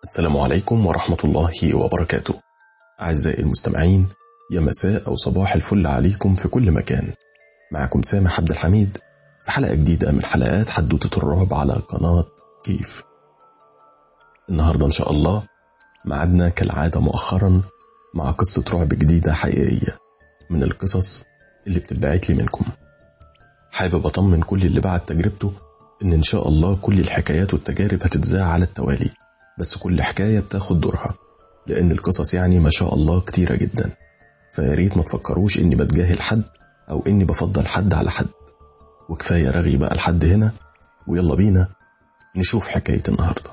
السلام عليكم ورحمة الله وبركاته. أعزائي المستمعين، يا مساء أو صباح الفل عليكم في كل مكان. معكم سامح عبد الحميد في حلقة جديدة من حلقات حدوتة الرعب على قناة كيف. النهاردة إن شاء الله معدنا كالعادة مؤخرا مع قصة رعب جديدة حقيقية من القصص اللي بتبعت لي منكم. حابب أطمن كل اللي بعد تجربته إن شاء الله كل الحكايات والتجارب هتتذاع على التوالي، بس كل حكاية بتاخد دورها، لأن القصص ما شاء الله كتيرة جدا. فياريت ما تفكروش إني بتجاهل حد أو إني بفضل حد على حد، وكفاية رغي بقى لحد هنا، ويلا بينا نشوف حكاية النهاردة.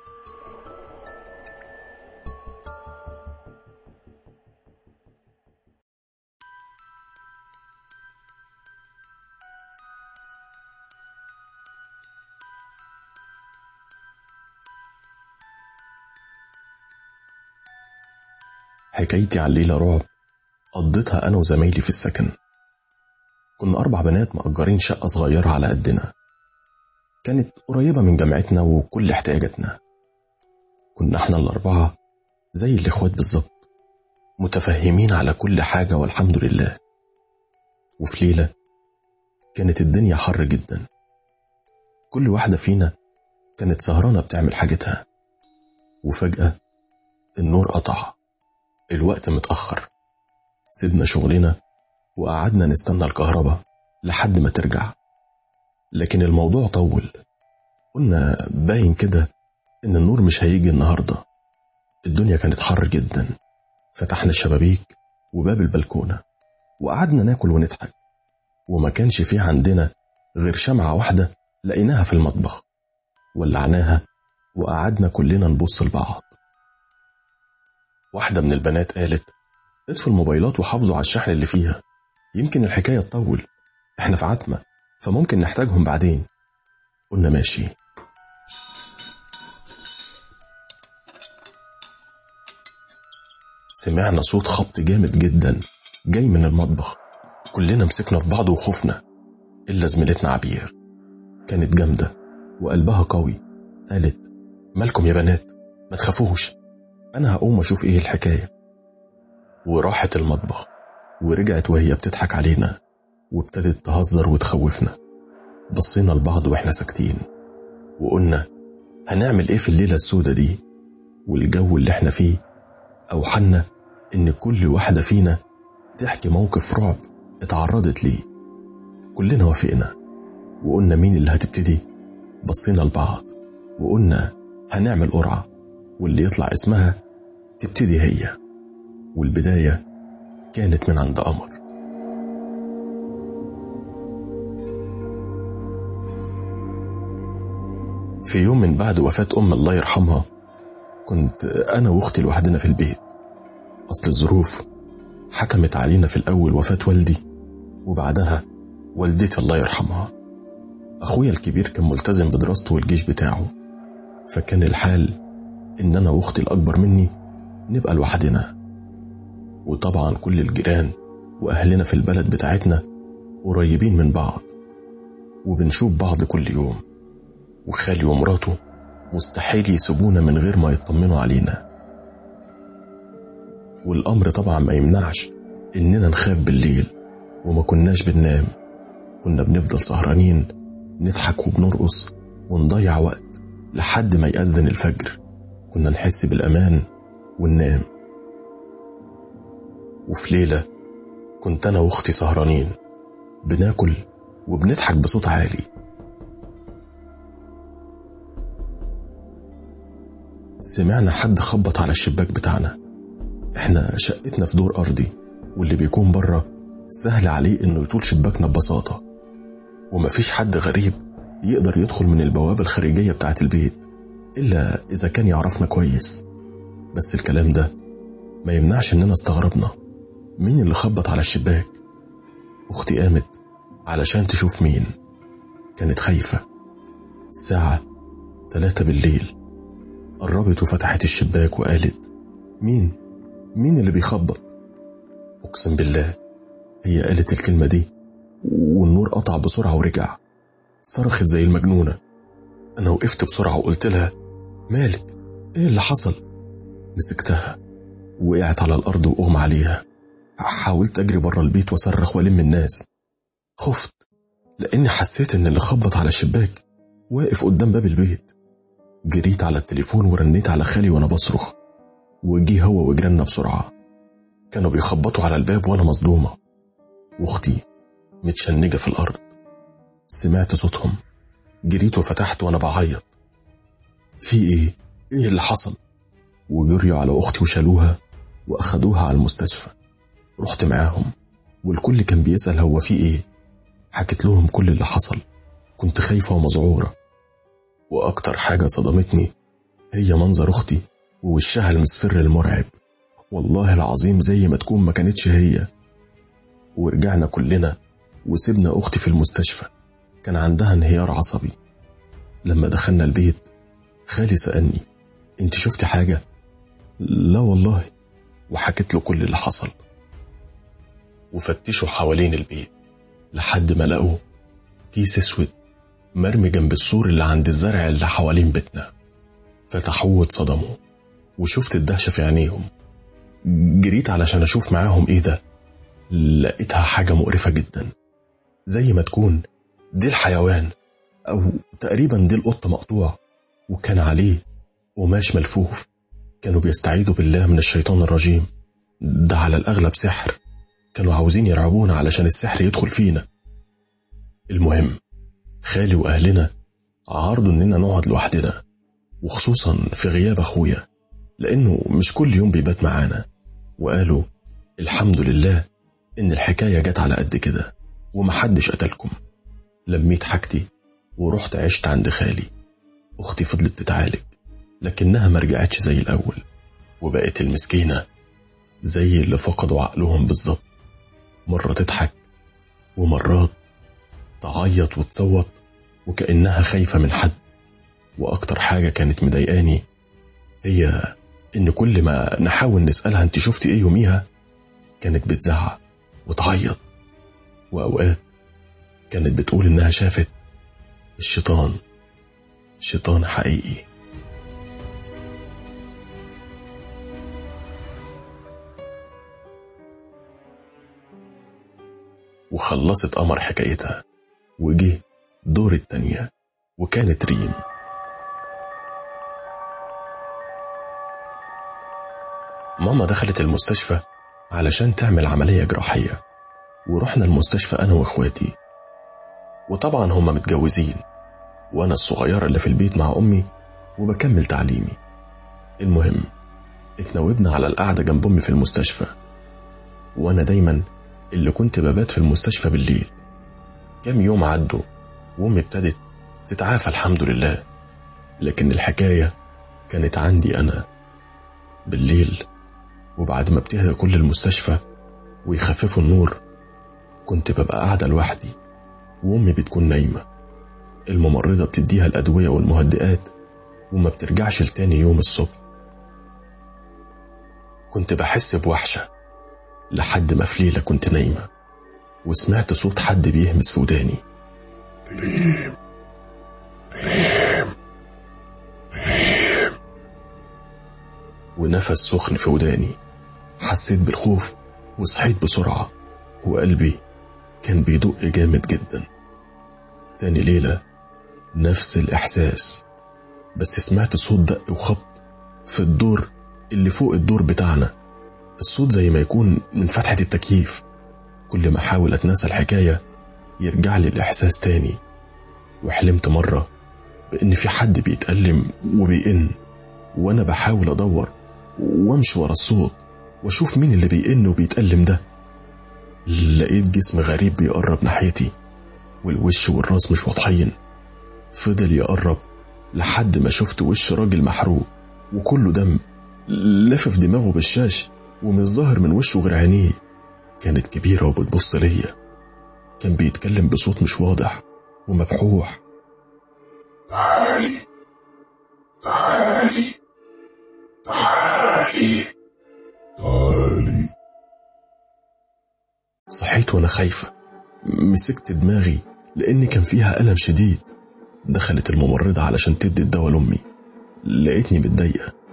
حكايتي عن ليلة رعب قضيتها أنا وزمايلي في السكن. كنا 4 بنات مأجرين شقة صغيرة على قدنا، كانت قريبة من جامعتنا وكل احتياجاتنا. كنا احنا ال4 زي الإخوات بالظبط، متفهمين على كل حاجة والحمد لله. وفي ليلة كانت الدنيا حر جدا، كل واحدة فينا كانت سهرانة بتعمل حاجتها، وفجأة النور قطع. الوقت متأخر، سيبنا شغلنا وقعدنا نستنى الكهرباء لحد ما ترجع، لكن الموضوع طول. قلنا باين كده إن النور مش هيجي النهاردة. الدنيا كانت حر جدا، فتحنا الشبابيك وباب البلكونة وقعدنا ناكل ونضحك، وما كانش فيه عندنا غير شمعة واحدة لقيناها في المطبخ، ولعناها وقعدنا كلنا نبص لبعض. واحدة من البنات قالت: اطفوا الموبايلات وحافظوا على الشحن اللي فيها، يمكن الحكاية تطول، احنا في عتمة فممكن نحتاجهم بعدين. قلنا ماشي. سمعنا صوت خبط جامد جدا جاي من المطبخ، كلنا مسكنا في بعض وخفنا، إلا زميلتنا عبير كانت جامدة وقلبها قوي، قالت: مالكم يا بنات، ما تخافوش، أنا هقوم أشوف إيه الحكاية. وراحت المطبخ ورجعت وهي بتضحك علينا وابتدت تهزر وتخوفنا. بصينا لبعض واحنا ساكتين وقلنا هنعمل ايه في الليلة السودة دي. والجو اللي احنا فيه اوحنا ان كل واحدة فينا تحكي موقف رعب اتعرضت ليه. كلنا وافقنا وقلنا مين اللي هتبتدي. بصينا لبعض وقلنا هنعمل قرعة، واللي يطلع اسمها تبتدي هي. والبداية كانت من عند قمر. في يوم من بعد وفاة الله يرحمها، كنت أنا وأختي لوحدنا في البيت. أصل الظروف حكمت علينا في الأول وفاة والدي، وبعدها والدتي الله يرحمها. أخويا الكبير كان ملتزم بدراسته والجيش بتاعه، فكان الحال إن أنا وأختي الأكبر مني نبقى لوحدنا. وطبعا كل الجيران وأهلنا في البلد بتاعتنا قريبين من بعض وبنشوف بعض كل يوم، وخالي ومراته مستحيل يسيبونا من غير ما يطمنوا علينا. والأمر طبعا ما يمنعش إننا نخاف بالليل، وما كناش بننام، كنا بنفضل سهرانين نضحك وبنرقص ونضيع وقت لحد ما يأذن الفجر. كنا نحس بالأمان وننام. وفي ليلة كنت أنا وأختي سهرانين بناكل وبنضحك بصوت عالي. سمعنا حد خبط على الشباك بتاعنا. احنا شقتنا في دور أرضي، واللي بيكون بره سهل عليه انه يطول شباكنا ببساطة، ومفيش حد غريب يقدر يدخل من البوابة الخارجية بتاعة البيت إلا إذا كان يعرفنا كويس. بس الكلام ده ما يمنعش اننا استغربنا مين اللي خبط على الشباك. أختي قامت علشان تشوف مين، كانت خايفة. الساعة 3 بالليل، قربت وفتحت الشباك وقالت: مين اللي بيخبط؟ أقسم بالله هي قالت الكلمة دي والنور قطع بسرعة ورجع. صرخت زي المجنونة. أنا وقفت بسرعة وقلت لها: مالك؟ ايه اللي حصل؟ مسكتها، وقعت على الأرض وأغمى عليها. حاولت أجري برا البيت وأصرخ وألم الناس. خفت لأني حسيت إن اللي خبط على الشباك واقف قدام باب البيت. جريت على التليفون ورنيت على خالي وأنا بصرخ، وجي هو وجرنا بسرعة. كانوا بيخبطوا على الباب وأنا مصدومة، واختي متشنجة في الأرض. سمعت صوتهم، جريت وفتحت وأنا بعيط. في إيه؟ إيه اللي حصل؟ وجريوا على أختي وشالوها وأخدوها على المستشفى. رحت معاهم والكل كان بيسأل هو في إيه. حكيت لهم كل اللي حصل. كنت خايفة ومذعورة، وأكتر حاجة صدمتني هي منظر أختي ووشها المصفر المرعب. والله العظيم زي ما تكون ما كانتش هي. ورجعنا كلنا وسبنا أختي في المستشفى، كان عندها انهيار عصبي. لما دخلنا البيت خالي سألني انت شفتي حاجة؟ لا والله. وحكيت له كل اللي حصل. وفتشوا حوالين البيت لحد ما لقوا كيس اسود مرمي جنب السور اللي عند الزرع اللي حوالين بيتنا. فتحوه واتصدموا، وشفت الدهشة في عينيهم. جريت علشان أشوف معاهم إيه ده. لقيتها حاجة مقرفة جدا، زي ما تكون دي الحيوان، أو تقريبا دي القطة مقطوع، وكان عليه قماش ملفوف. كانوا بيستعيذوا بالله من الشيطان الرجيم. ده على الأغلب سحر، كانوا عاوزين يرعبونا علشان السحر يدخل فينا. المهم خالي وأهلنا عارضوا إننا نقعد لوحدنا، وخصوصا في غياب أخويا لأنه مش كل يوم بيبات معانا. وقالوا الحمد لله إن الحكاية جت على قد كده ومحدش قتلكم. لميت حاجتي ورحت عشت عند خالي. أختي فضلت تتعالج لكنها مرجعتش زي الأول، وبقت المسكينة زي اللي فقدوا عقلهم بالظبط. مرة تضحك ومرات تعيط وتصوت وكأنها خايفة من حد. وأكتر حاجة كانت مضايقاني هي إن كل ما نحاول نسألها أنت شفتي إيه يوميها كانت بتزعق وتعيط. وأوقات كانت بتقول إنها شافت الشيطان، شيطان حقيقي. وخلصت قمر حكايتها وجه دور التانية، وكانت ريم. ماما دخلت المستشفى علشان تعمل عملية جراحية، ورحنا المستشفى أنا وإخواتي. وطبعا هما متجوزين، وأنا الصغيرة اللي في البيت مع أمي وبكمل تعليمي. المهم اتناوبنا على القعدة جنب أمي في المستشفى، وأنا دايما اللي كنت ببات في المستشفى بالليل. كام يوم عدوا وأمي ابتدت تتعافى الحمد لله، لكن الحكاية كانت عندي أنا. بالليل وبعد ما بتهدى كل المستشفى ويخففوا النور كنت ببقى قاعدة لوحدي، وأمي بتكون نايمة. الممرضة بتديها الأدوية والمهدئات وما بترجعش لتاني يوم الصبح. كنت بحس بوحشة لحد ما في ليلة كنت نايمة وسمعت صوت حد بيهمس في وداني، ريم ريم ريم، ونفس سخن في وداني. حسيت بالخوف وصحيت بسرعة، وقلبي كان بيدق جامد جدا. تاني ليلة نفس الإحساس، بس سمعت صوت دق وخبط في الدور اللي فوق الدور بتاعنا. الصوت زي ما يكون من فتحة التكييف. كل ما أحاول أتنسى الحكاية يرجع لي الإحساس تاني. وحلمت مرة بأن في حد بيتألم وبيئن، وأنا بحاول أدور وامشي ورا الصوت واشوف مين اللي بيئن وبيتألم ده. لقيت جسم غريب بيقرب ناحيتي، والوش والراس مش واضحين. فضل يقرب لحد ما شفت وش راجل محروق وكله دم، لافف دماغه بالشاش ومش ظاهر من وشه غير عينيه. كانت كبيرة وبتبص ليا. كان بيتكلم بصوت مش واضح ومبحوح، تعالي تعالي تعالي تعالي. صحيت وانا خايفة، مسكت دماغي لان كان فيها ألم شديد. دخلت الممرضة علشان تدي الدواء لأمي. لقيتني متضايقة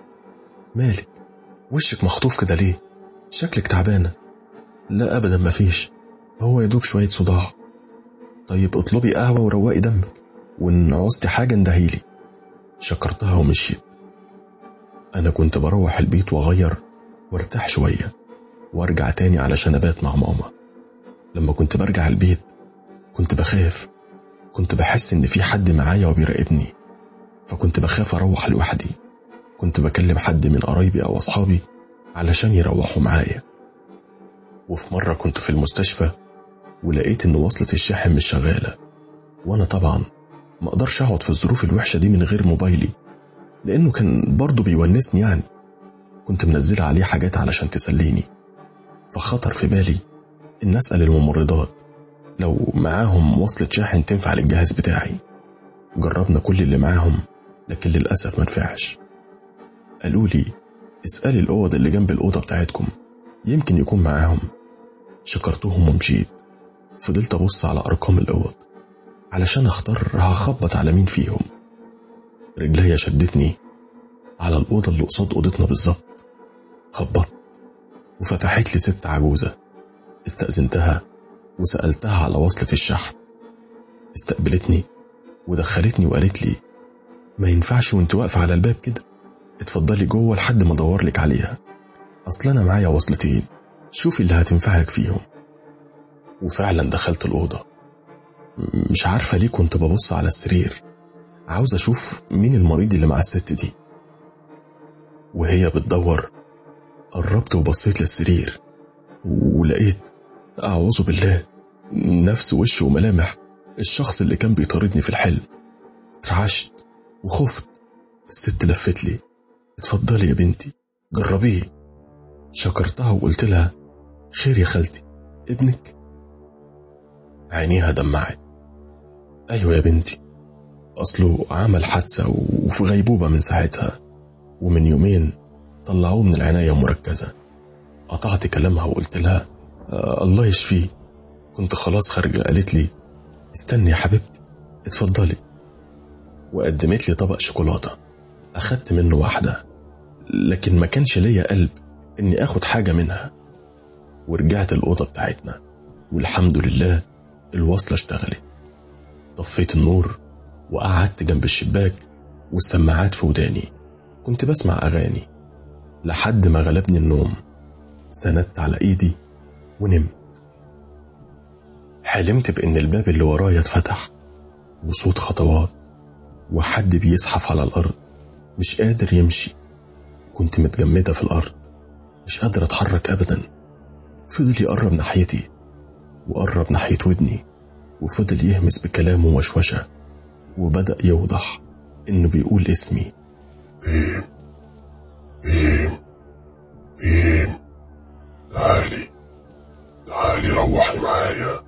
مالك؟ وشك مخطوف كده ليه؟ شكلك تعبانة. لا أبدا مفيش، هو يدوب شوية صداع. طيب اطلبي قهوة وروقي دمك، وإن عوزتي حاجة اندهيلي. شكرتها ومشيت. أنا كنت بروح البيت وأغير وارتاح شوية وارجع تاني علشان أبات مع ماما. لما كنت برجع البيت كنت بخاف، كنت بحس إن في حد معايا وبيراقبني، فكنت بخاف أروح لوحدي. كنت بكلم حد من قرايبي أو أصحابي علشان يروحوا معايا. وفي مرة كنت في المستشفى ولقيت إن وصلة الشاحن مش شغالة، وأنا طبعا ما أقدرش أقعد في الظروف الوحشة دي من غير موبايلي، لأنه كان برضو بيونسني يعني. كنت منزل عليه حاجات علشان تسليني، فخطر في بالي إن أسأل الممرضات لو معاهم وصلة شاحن تنفع للجهاز بتاعي. جربنا كل اللي معاهم لكن للأسف منفعش. قالوا لي اسألي الأوض اللي جنب الأوضة بتاعتكم يمكن يكون معاهم. شكرتهم ومشيت. فضلت أبص على أرقام الأوض علشان أختار هخبط على مين فيهم. رجليا شدتني على الأوضة اللي قصاد أوضتنا بالظبط. خبطت وفتحت لي ست عجوزة. استأذنتها وسألتها على وصلة الشحن. استقبلتني ودخلتني وقالت لي ما ينفعش وانت واقفة على الباب كده، اتفضلي جوه لحد ما ادور لك عليها، اصل انا معايا وصلتين، شوفي اللي هتنفعك فيهم. وفعلا دخلت الأوضة. مش عارفة ليه كنت ببص على السرير عاوز اشوف مين المريض اللي مع الست دي. وهي بتدور قربت وبصيت للسرير ولقيت أعوذ بالله نفس وش وملامح الشخص اللي كان بيطاردني في الحلم. اترعشت وخفت. الست لفت لي اتفضلي يا بنتي جربيه. شكرتها وقلت لها خير يا خالتي، ابنك؟ عينيها دمعت. ايوه يا بنتي، اصله عمل حادثة وفي غيبوبة من ساعتها، ومن يومين طلعوه من العناية المركزة. قطعت كلامها وقلت لها الله يشفيه. كنت خلاص خارجة. قالت لي استني يا حبيبتي اتفضلي، وقدمت لي طبق شوكولاتة. أخدت منه واحدة لكن ما كانش ليا قلب إني أخد حاجة منها. ورجعت الأوضة بتاعتنا والحمد لله الوصلة اشتغلت. طفيت النور وقعدت جنب الشباك والسماعات في وداني. كنت بسمع أغاني لحد ما غلبني النوم. سندت على إيدي ونمت. حلمت بإن الباب اللي ورايا اتفتح وصوت خطوات وحد بيزحف على الأرض مش قادر يمشي. كنت متجمدة في الأرض مش قادر أتحرك أبدا. فضل يقرب ناحيتي وقرب ناحية ودني وفضل يهمس بكلامه وشوشة، وبدأ يوضح إنه بيقول اسمي. ميم ميم ميم، تعالي روحي معايا.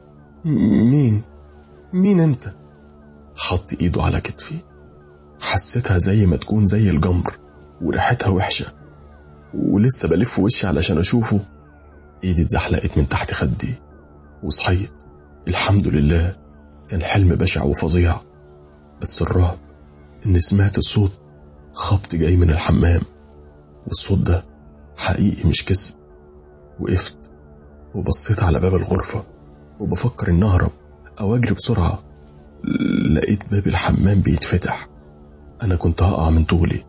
مين انت؟ حط ايده على كتفي. حسيتها زي ما تكون زي الجمر وريحتها وحشة، ولسه بلف وشي علشان اشوفه ايدي اتزحلقت من تحت خدي وصحيت. الحمد لله كان حلم بشع وفظيع، بس الرعب ان سمعت الصوت خبط جاي من الحمام، والصوت ده حقيقي مش كذب. وقفت وبصيت على باب الغرفة وبفكر ان اهرب او اجري بسرعة. لقيت باب الحمام بيتفتح. انا كنت هقع من طولي،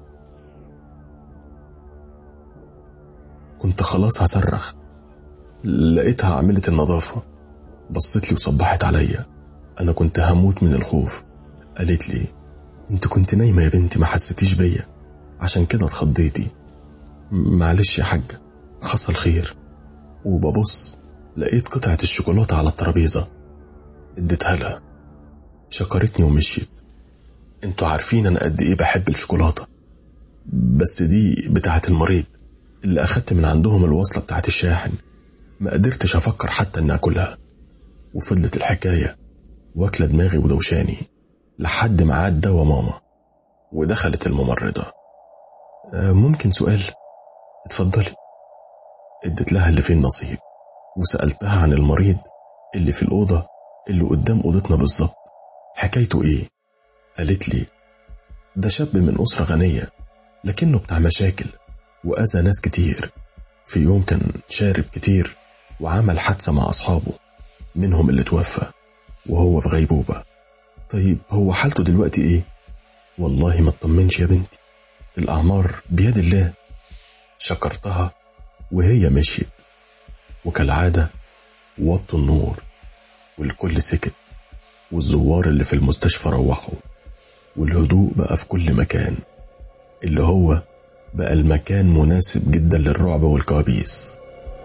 كنت خلاص هصرخ. لقيتها عاملة النظافة بصيت لي وصبحت عليا. انا كنت هموت من الخوف. قالت لي انت كنت نايمة يا بنتي ما حسيتيش بيا عشان كده اتخضيتي. معلش يا حاجة حصل خير. وببص لقيت قطعة الشوكولاتة على الترابيزة. اديتها لها شكرتني ومشيت. انتوا عارفين انا قد ايه بحب الشوكولاتة، بس دي بتاعة المريض اللي اخدت من عندهم الوصلة بتاعة الشاحن ما قدرتش افكر حتى ان اكلها. وفضلت الحكاية واكلة دماغي ودوشاني لحد ما عاد دوا ماما ودخلت الممرضة. ممكن سؤال؟ اتفضلي. ادت لها اللي فيه النصيب وسألتها عن المريض اللي في الأوضة اللي قدام أوضتنا بالظبط، حكايته ايه؟ قالت لي ده شاب من أسرة غنية لكنه بتاع مشاكل وأذى ناس كتير. في يوم كان شارب كتير وعمل حادثة مع أصحابه، منهم اللي توفى وهو في غيبوبة. طيب هو حالته دلوقتي إيه؟ والله ما اطمنش يا بنتي، الأعمار بيد الله. شكرتها وهي مشيت، وكالعادة وطوا النور والكل سكت، والزوار اللي في المستشفى روحوا، والهدوء بقى في كل مكان، اللي هو بقى المكان مناسب جدا للرعب والكوابيس.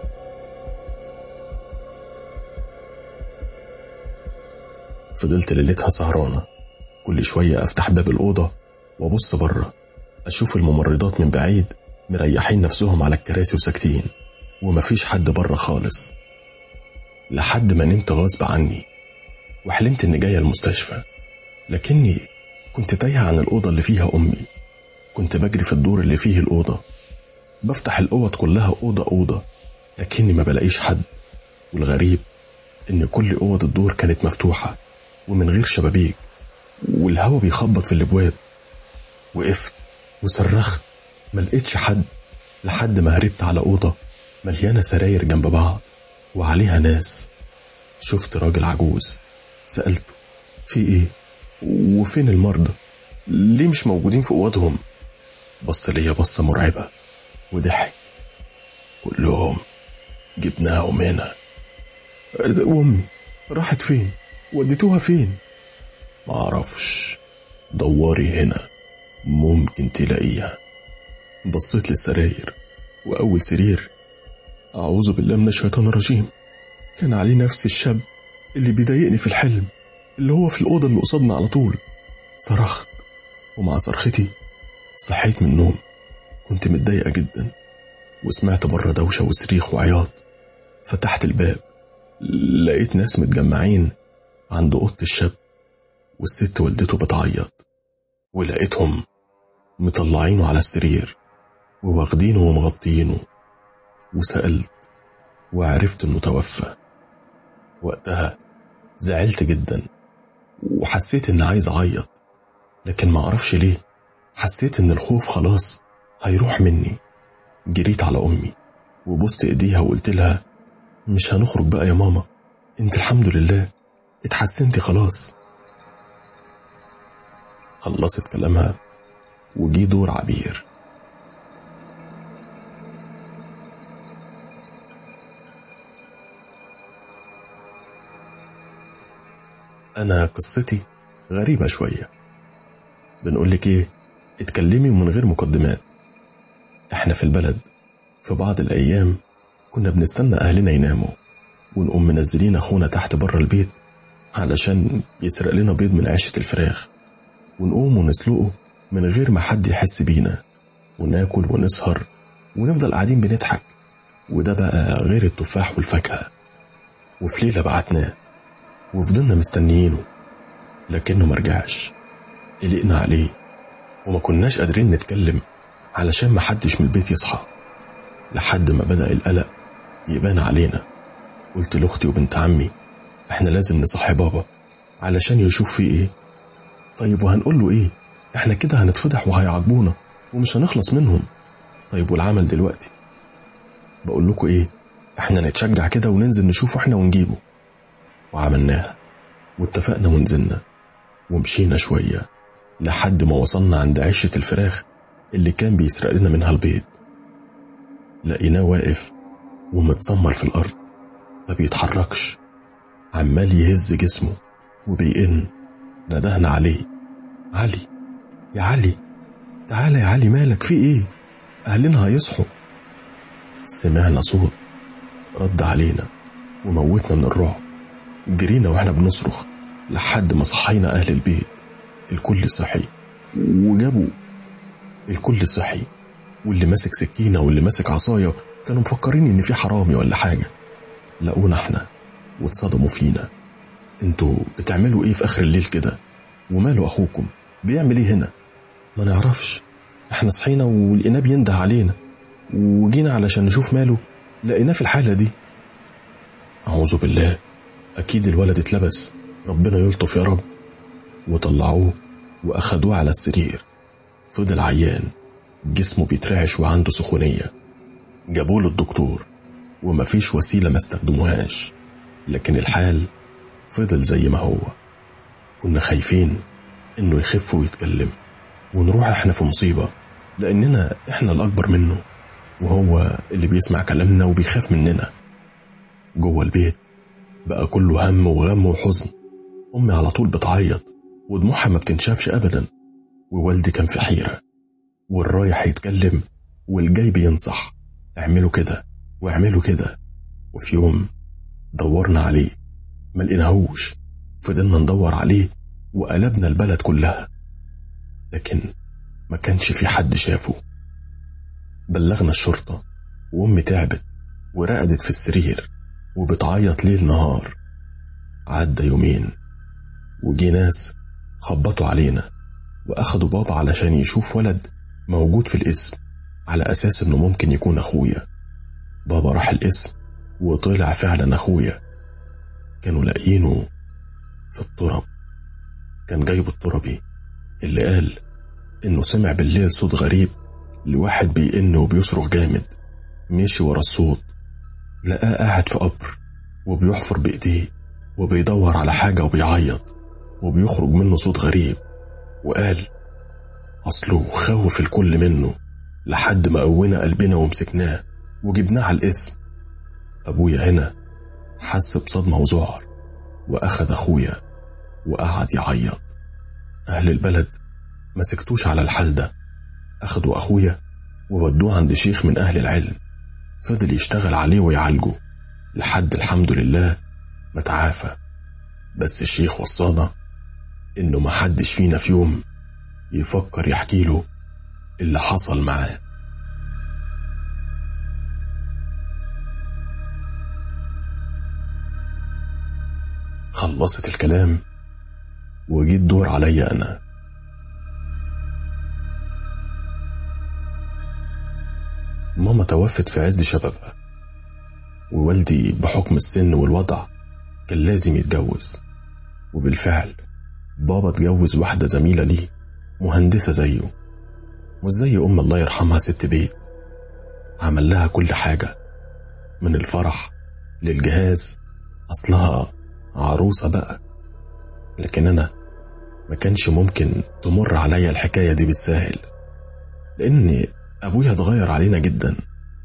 فضلت ليلتها سهرانة، كل شوية أفتح باب الأوضة وأبص بره، أشوف الممرضات من بعيد مريحين نفسهم على الكراسي وساكتين، ومفيش حد بره خالص. لحد ما نمت غصب عني، وحلمت إني جاية المستشفى، لكني كنت تايهة عن الأوضة اللي فيها أمي. كنت بجري في الدور اللي فيه الأوضة، بفتح الأوض كلها أوضة أوضة، لكني ما بلاقيش حد. والغريب إن كل أوض الدور كانت مفتوحة ومن غير شبابيك، والهوا بيخبط في الابواب. وقفت وصرخت، ما لقيتش حد، لحد ما هربت على اوضه مليانه سراير جنب بعض وعليها ناس. شفت راجل عجوز، سالته في ايه وفين المرضى، ليه مش موجودين في اوضهم؟ بص ليا بصه مرعبه وضحك. كلهم جبناهم هنا. امي راحت فين؟ وديتوها فين؟ معرفش، دوري هنا ممكن تلاقيها. بصيت للسراير، وأول سرير أعوذ بالله من الشيطان الرجيم كان عليه نفس الشاب اللي بيضايقني في الحلم، اللي هو في الأوضة اللي قصادنا على طول. صرخت، ومع صرختي صحيت من النوم. كنت متضايقة جدا، وسمعت بره دوشة وصريخ وعياط. فتحت الباب، لقيت ناس متجمعين عند أوضة الشاب، والست والدته بتعيط، ولقيتهم مطلعينه على السرير وواخدينه ومغطيينه. وسألت وعرفت انه توفى. وقتها زعلت جدا، وحسيت ان عايز اعيط، لكن ما اعرفش ليه حسيت ان الخوف خلاص هيروح مني. جريت على امي وبوست ايديها وقلت لها مش هنخرج بقى يا ماما، انت الحمد لله اتحسنتي خلاص. خلصت كلامها وجي دور عبير. أنا قصتي غريبة شوية. بنقولك إيه، اتكلمي من غير مقدمات. إحنا في البلد في بعض الأيام كنا بنستنى أهلنا يناموا، ونقوم منزلين أخونا تحت بره البيت علشان يسرق لنا بيض من عيشة الفراخ، ونقوم ونسلقه من غير ما حد يحس بينا، وناكل ونسهر ونفضل قاعدين بنضحك. وده بقى غير التفاح والفاكهة. وفي ليلة بعتناه وفضلنا مستنيينه، لكنه مرجعش. قلقنا عليه وما كناش قادرين نتكلم علشان ما حدش من البيت يصحى، لحد ما بدأ القلق يبان علينا. قلت لأختي وبنت عمي احنا لازم نصحي بابا علشان يشوف فيه ايه. طيب وهنقول له ايه؟ احنا كده هنتفضح وهيعاقبونا ومش هنخلص منهم. طيب والعمل دلوقتي؟ بقول لكم ايه، احنا نتشجع كده وننزل نشوفه احنا ونجيبه. وعملناها واتفقنا ونزلنا ومشينا شوية لحد ما وصلنا عند عشة الفراخ اللي كان بيسرق لنا منها البيض. لقيناه واقف ومتسمر في الأرض، ما بيتحركش، عمال يهز جسمه وبيئن. ندهنا عليه، علي يا علي، تعالى يا علي، مالك في ايه؟ أهلنا هيصحوا. سمعنا صوت رد علينا وموتنا من الرعب. جرينا واحنا بنصرخ لحد ما صحينا أهل البيت. الكل صحي وجابوا، الكل صحي، واللي ماسك سكينة واللي ماسك عصاية كانوا مفكرين ان في حرامي ولا حاجة. لقونا احنا واتصدموا فينا. انتوا بتعملوا ايه في اخر الليل كده؟ وماله اخوكم بيعمل ايه هنا؟ ما نعرفش، احنا صحينا ولقيناه بينده علينا وجينا علشان نشوف ماله، لقيناه في الحالة دي. أعوذ بالله، أكيد الولد اتلبس، ربنا يلطف يا رب. وطلعوه وأخدوه على السرير، فضل عيان جسمه بيترعش وعنده سخونية. جابوله الدكتور ومفيش وسيلة ما استخدموهاش، لكن الحال فضل زي ما هو. كنا خايفين انه يخف ويتكلم ونروح احنا في مصيبة، لاننا احنا الاكبر منه وهو اللي بيسمع كلامنا وبيخاف مننا. جوه البيت بقى كله هم وغم وحزن. امي على طول بتعيط ودموعها ما بتنشافش ابدا، ووالدي كان في حيرة، والرايح يتكلم والجاي بينصح اعملوا كده واعملوا كده. وفي يوم دورنا عليه ما لقيناهوش، فضلنا ندور عليه وقلبنا البلد كلها، لكن ما كانش في حد شافه. بلغنا الشرطة وامي تعبت ورقدت في السرير وبتعيط ليل نهار. عدى يومين وجي ناس خبطوا علينا واخدوا بابا علشان يشوف ولد موجود في القسم على اساس انه ممكن يكون اخويا. بابا راح القسم وطلع فعلا اخويا. كانوا لاقينه في التراب. كان جايب التربي اللي قال انه سمع بالليل صوت غريب لواحد بيئن وبيصرخ جامد. مشي ورا الصوت لقاه قاعد في قبر وبيحفر بايديه وبيدور على حاجة وبيعيط وبيخرج منه صوت غريب، وقال اصله خوف الكل منه لحد ما قوينا قلبنا ومسكناه وجبناه على القسم. ابويا هنا حس بصدمة وذعر واخد اخويا وقعد يعيط. اهل البلد ما سكتوش على الحال ده، اخدوا اخويا وودوه عند شيخ من اهل العلم، فضل يشتغل عليه ويعالجه لحد الحمد لله ما تعافى. بس الشيخ وصانا انه ما حدش فينا في يوم يفكر يحكي له اللي حصل معاه. خلصت الكلام وجيت دور عليا انا. ماما توفت في عز شبابها، ووالدي بحكم السن والوضع كان لازم يتجوز، وبالفعل بابا اتجوز واحدة زميلة ليه مهندسة زيه، مش زي أم الله يرحمها ست بيت. عمل لها كل حاجة من الفرح للجهاز، أصلها عروسة بقى. لكن أنا ما كانش ممكن تمر عليا الحكاية دي بالساهل، لأن أبويا اتغير علينا جدا،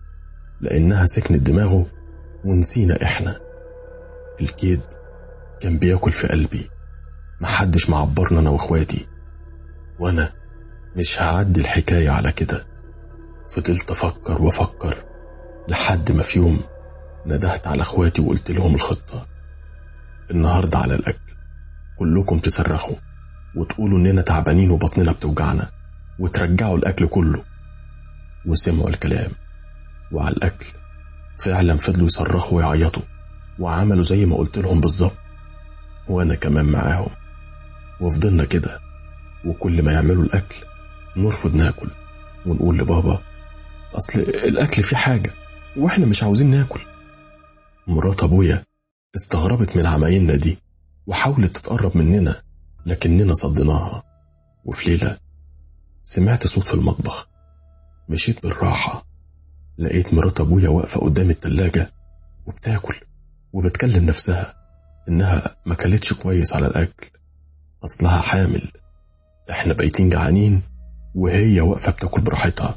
لأنها سكنت دماغه ونسينا إحنا. الكيد كان بياكل في قلبي، محدش معبرنا أنا وإخواتي، وأنا مش هعدي الحكاية على كده. فضلت أفكر وأفكر لحد ما في يوم ندهت على إخواتي وقلت لهم الخطة: النهاردة على الأكل كلكم تصرخوا وتقولوا إننا تعبانين وبطننا بتوجعنا وترجعوا الأكل كله. وسمعوا الكلام، وعلى الأكل فعلا فضلوا يصرخوا ويعيطوا وعملوا زي ما قلت لهم بالظبط، وأنا كمان معاهم. وفضلنا كده، وكل ما يعملوا الأكل نرفض ناكل ونقول لبابا أصل الأكل فيه حاجة وإحنا مش عاوزين ناكل. مرات أبويا استغربت من عمايلنا دي وحاولت تتقرب مننا، لكننا صدناها. وفي ليلة سمعت صوت في المطبخ، مشيت بالراحة لقيت مرات أبويا واقفة قدام التلاجة وبتاكل وبتكلم نفسها إنها ما كلتش كويس على الأكل، أصلها حامل. إحنا بايتين جعانين وهي واقفة بتاكل براحتها.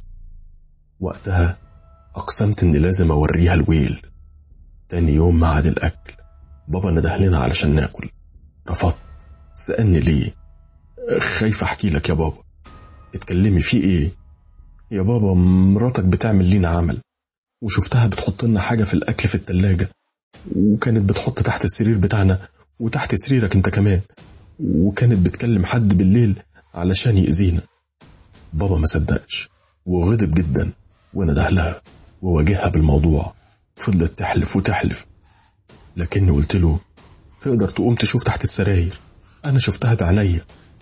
وقتها أقسمت إني لازم أوريها الويل. تاني يوم معاد الأكل بابا نده لنا علشان ناكل. رفضت. سألني ليه؟ خايف أحكي لك يا بابا. اتكلمي فيه إيه؟ يا بابا مراتك بتعمل لينا عمل، وشفتها بتحط لنا حاجة في الأكل في التلاجة، وكانت بتحط تحت السرير بتاعنا وتحت سريرك انت كمان، وكانت بتكلم حد بالليل علشان يأذينا. بابا ما صدقش وغضب جدا ونده لها وواجهها بالموضوع. فضلت تحلف وتحلف، لكني قلت له تقدر تقوم تشوف تحت السراير، أنا شفتها بعينيا.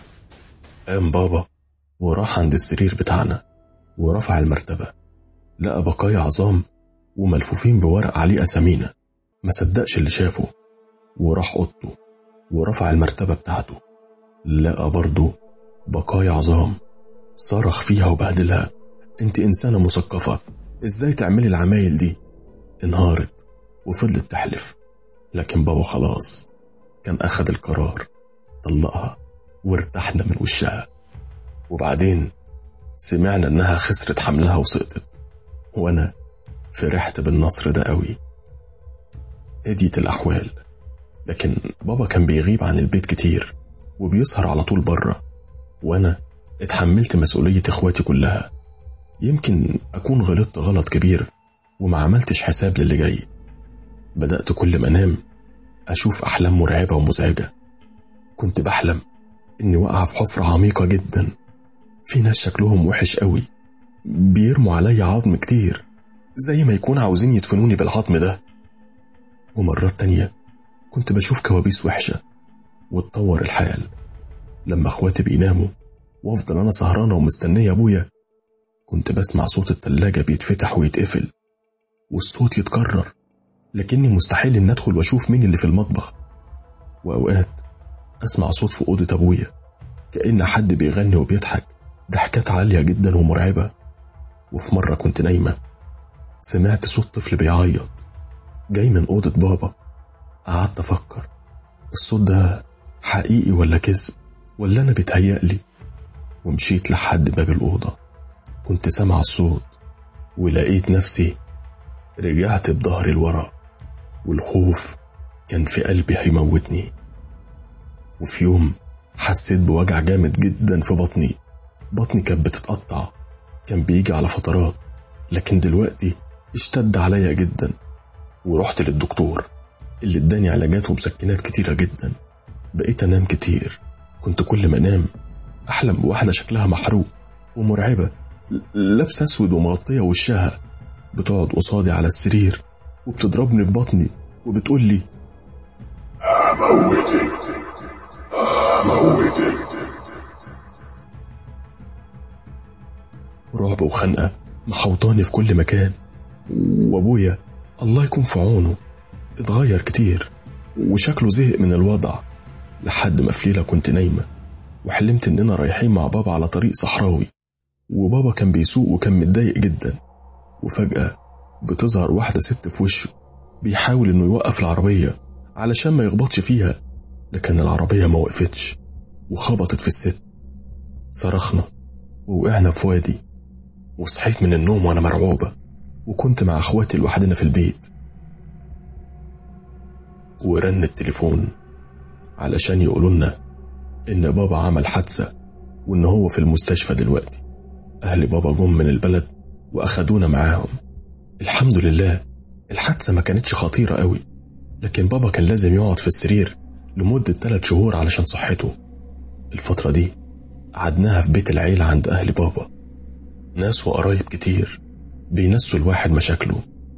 قام بابا وراح عند السرير بتاعنا ورفع المرتبة، لقى بقايا عظام وملفوفين بورق عليه أسامينا. ما صدقش اللي شافه، وراح أوضته ورفع المرتبة بتاعته، لقى برضه بقايا عظام. صرخ فيها وبهدلها: انت إنسانة مثقفة، ازاي تعملي العمايل دي؟ انهارت وفضلت تحلف، لكن بابا خلاص كان أخد القرار، طلقها وارتحنا من وشها. وبعدين سمعنا انها خسرت حملها وسقطت، وانا فرحت بالنصر ده قوي. هديت الأحوال، لكن بابا كان بيغيب عن البيت كتير وبيسهر على طول بره، وانا اتحملت مسؤولية اخواتي كلها. يمكن اكون غلطت غلط كبير وما عملتش حساب للي جاي. بدأت كل ما انام اشوف احلام مرعبة ومزعجة. كنت بحلم اني واقعة في حفرة عميقة جدا، في ناس شكلهم وحش قوي بيرموا عليا عظم كتير زي ما يكون عاوزين يدفنوني بالعظم ده. ومرات تانية كنت بشوف كوابيس وحشة. واتطور الحال لما اخواتي بيناموا وافضل انا سهرانة ومستنية ابويا، كنت بسمع صوت التلاجة بيتفتح ويتقفل والصوت يتكرر، لكني مستحيل ان ادخل واشوف مين اللي في المطبخ. واوقات اسمع صوت في اوضة ابويا كأن حد بيغني وبيضحك ضحكات عالية جدا ومرعبة. وفي مرة كنت نايمة سمعت صوت طفل بيعيط جاي من أوضة بابا. قعدت أفكر الصوت ده حقيقي ولا كذب ولا أنا بيتهيألي، ومشيت لحد باب الأوضة. كنت سامع الصوت ولقيت نفسي رجعت بظهري لورا، والخوف كان في قلبي هيموتني. وفي يوم حسيت بوجع جامد جدا في بطني كانت بتتقطع، كان بيجي على فترات، لكن دلوقتي اشتد عليا جدا. ورحت للدكتور اللي اداني علاجات ومسكنات كتيرة جدا. بقيت انام كتير، كنت كل ما انام احلم بواحدة شكلها محروق ومرعبة، لابسة اسود ومغطية وشها، بتقعد قصادي على السرير وبتضربني في بطني وبتقول لي هموتك. رعب وخنقة محوطاني في كل مكان. وابويا الله يكون في عونه اتغير كتير وشكله زهق من الوضع، لحد ما في ليلة كنت نايمة وحلمت اننا رايحين مع بابا على طريق صحراوي، وبابا كان بيسوق وكان متضايق جدا. وفجأة بتظهر واحدة ست في وشه بيحاول انه يوقف العربية علشان ما يخبطش فيها، لكن العربية ما وقفتش وخبطت في الست. صرخنا ووقعنا في وادي، وصحيت من النوم وانا مرعوبة، وكنت مع اخواتي لوحدنا في البيت. ورن التليفون علشان يقولولنا ان بابا عمل حادثة وان هو في المستشفى دلوقتي. اهل بابا جم من البلد واخدونا معاهم. الحمد لله الحادثة ما كانتش خطيرة قوي، لكن بابا كان لازم يقعد في السرير لمدة 3 شهور علشان صحته. الفترة دي قعدناها في بيت العيلة عند اهل بابا، ناس وقرايب كتير بينسوا الواحد مشاكله.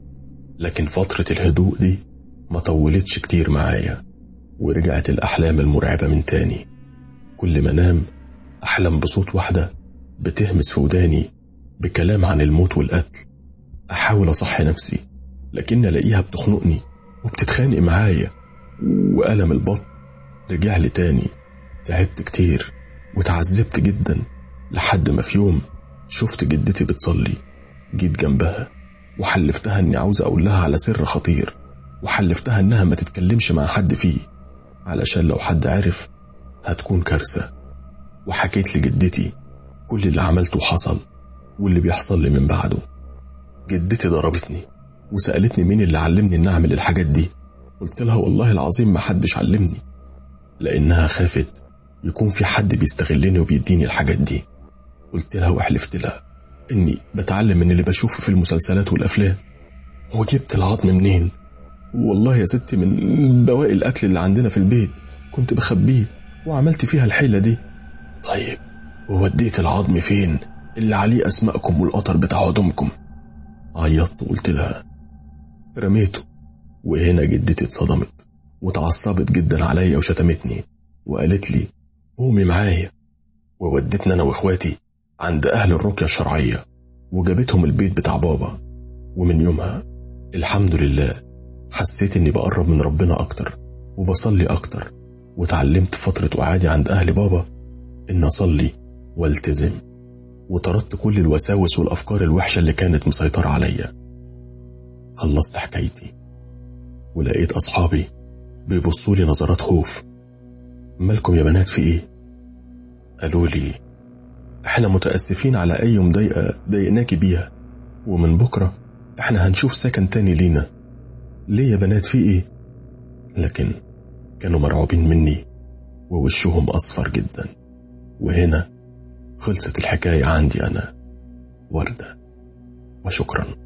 لكن فترة الهدوء دي ما طولتش كتير معايا، ورجعت الأحلام المرعبة من تاني. كل ما انام أحلم بصوت واحدة بتهمس في وداني بكلام عن الموت والقتل. أحاول أصحي نفسي لكن ألاقيها بتخنقني وبتتخانق معايا، وألم البطن رجع لي تاني. تعبت كتير وتعذبت جدا، لحد ما في يوم شفت جدتي بتصلي. جيت جنبها وحلفتها اني عاوز اقول لها على سر خطير، وحلفتها انها ما تتكلمش مع حد فيه علشان لو حد عرف هتكون كارثة. وحكيت لجدتي كل اللي عملته حصل واللي بيحصل لي من بعده. جدتي ضربتني وسألتني مين اللي علمني ان اعمل الحاجات دي. قلت لها والله العظيم ما حدش علمني، لانها خافت يكون في حد بيستغلني وبيديني الحاجات دي. قلت لها وحلفت لها اني بتعلم من اللي بشوفه في المسلسلات والافلام. وجبت العظم منين؟ والله يا ستي من بواقي الاكل اللي عندنا في البيت، كنت بخبيه وعملت فيها الحيلة دي. طيب ووديت العظم فين اللي عليه اسماءكم والقطر بتاع هدومكم؟ عيطت وقلت لها رميته. وهنا جدتي اتصدمت وتعصبت جدا عليا وشتمتني وقالت لي قومي معايا. وودتنا انا واخواتي عند اهل الرقية الشرعية وجابتهم البيت بتاع بابا. ومن يومها الحمد لله حسيت اني بقرب من ربنا اكتر وبصلي اكتر، وتعلمت فترة وعادي عند اهل بابا ان اصلي والتزم. وطردت كل الوساوس والأفكار الوحشة اللي كانت مسيطرة عليا. خلصت حكايتي ولقيت أصحابي بيبصوا لي نظرات خوف. مالكم يا بنات، في إيه؟ قالوا لي إحنا متأسفين على أي مضايقة ضايقناكي بيها، ومن بكرة إحنا هنشوف سكن تاني لينا. ليه يا بنات، في إيه؟ لكن كانوا مرعوبين مني ووشهم أصفر جدا. وهنا خلصت الحكاية عندي أنا وردة، وشكرا.